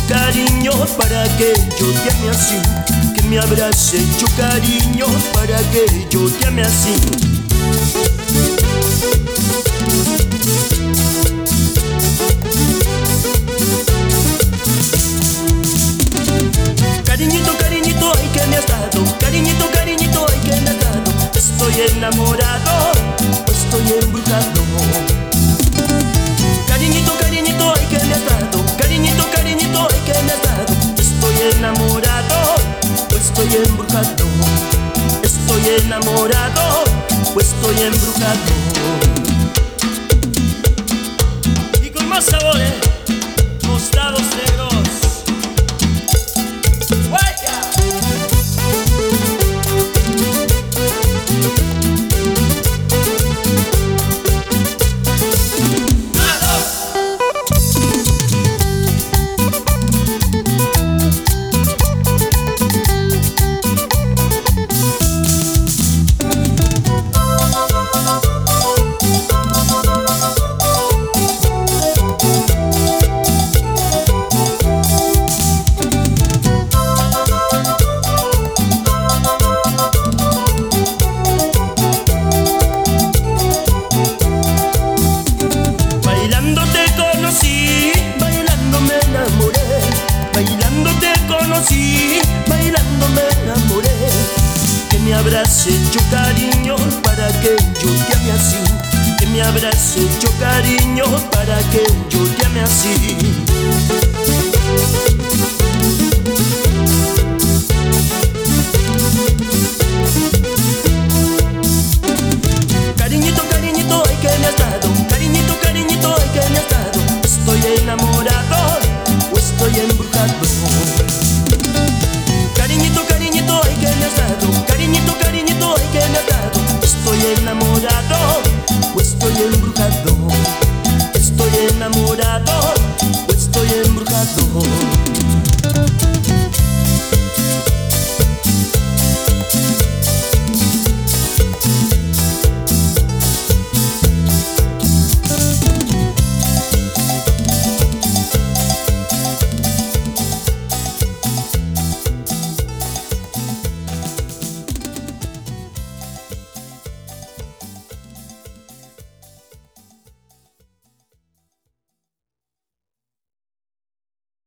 cariño para que yo te ame así. Que me habrás hecho cariño para que yo te ame así. Cariñito, cariñito, ay que me has dado. Cariñito, cariñito, ay que me has dado. Estoy enamorado, estoy embrujado. Cariñito, cariñito, ay que me has dado. Cariñito, cariñito, ay que me has dado. Estoy enamorado, estoy embrujado. Estoy enamorado, estoy embrujado. Y con más sabores, tostados negros. Bailando me enamoré. Que me habrás hecho cariño para que yo te ame así. Que me habrás hecho cariño para que yo te ame así.